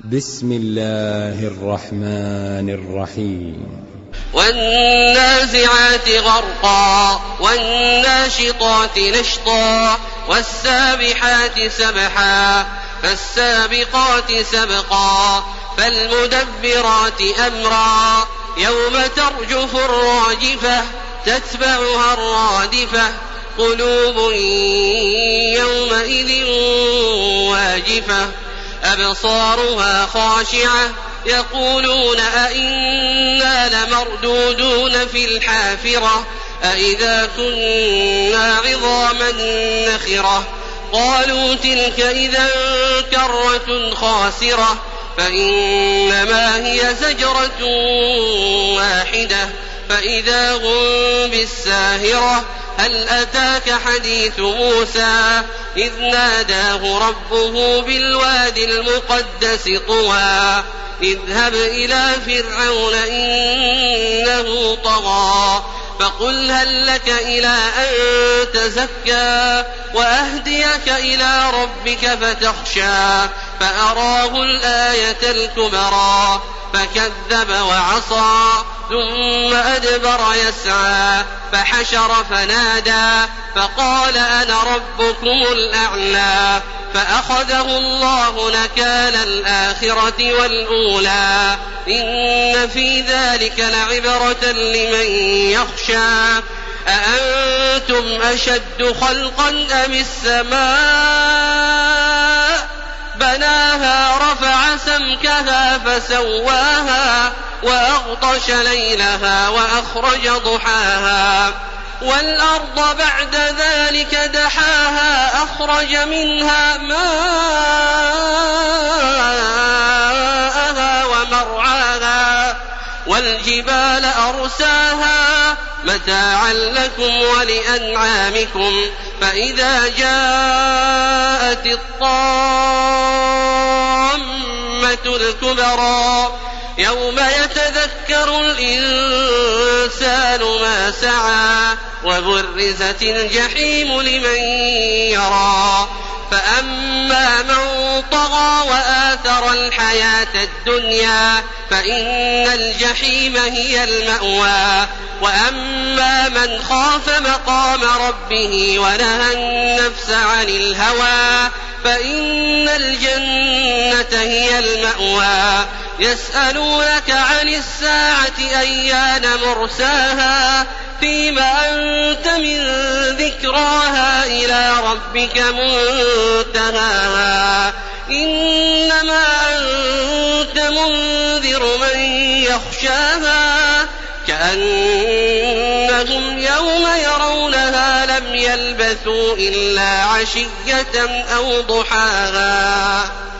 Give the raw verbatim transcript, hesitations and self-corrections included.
بسم الله الرحمن الرحيم. والنازعات غرقا والناشطات نشطا والسابحات سبحا فالسابقات سبقا فالمدبرات أمرا يوم ترجف الراجفة تتبعها الرادفة قلوب يومئذ واجفة أبصارها خاشعة يقولون أئنا لمردودون في الحافرة أئذا كنا عظاما نخرة قالوا تلك إذا كرة خاسرة فإنما هي زجرة واحدة فإذا هم بالساهرة هل أتاك حديث موسى إذ ناداه ربه بالوادي المقدس طوى اذهب إلى فرعون إنه طغى فقل هل لك إلى أن تزكى وأهديك إلى ربك فتخشى فأراه الآية الكبرى فكذب وعصى ثم أدبر يسعى فحشر فنادى فقال أنا ربكم الأعلى فأخذه الله نكال الآخرة والأولى إن في ذلك لعبرة لمن يخشى أأنتم أشد خلقا أم السماء بناها رفع سمكها فسواها وأغطش ليلها وأخرج ضحاها والأرض بعد ذلك دحاها أخرج منها ماءها ومرعاها والجبال أرساها متاعا لكم ولأنعامكم فإذا جاءت الطامة الكبرى يوم يتذكر الإنسان ما سعى وبرزت الجحيم لمن يرى فأما من طغى وآثر الحياة الدنيا فإن الجحيم هي المأوى وأما من خاف مقام ربه ونهى النفس عن الهوى فإن الجنة هي المأوى يسألونك عن الساعة أيان مرساها فيما أنت من ذكراها إلى ربك منتهاها إنما أنت منذر من يخشاها كأنهم يوم يرونها لم يلبثوا إلا عشية أو ضحاها.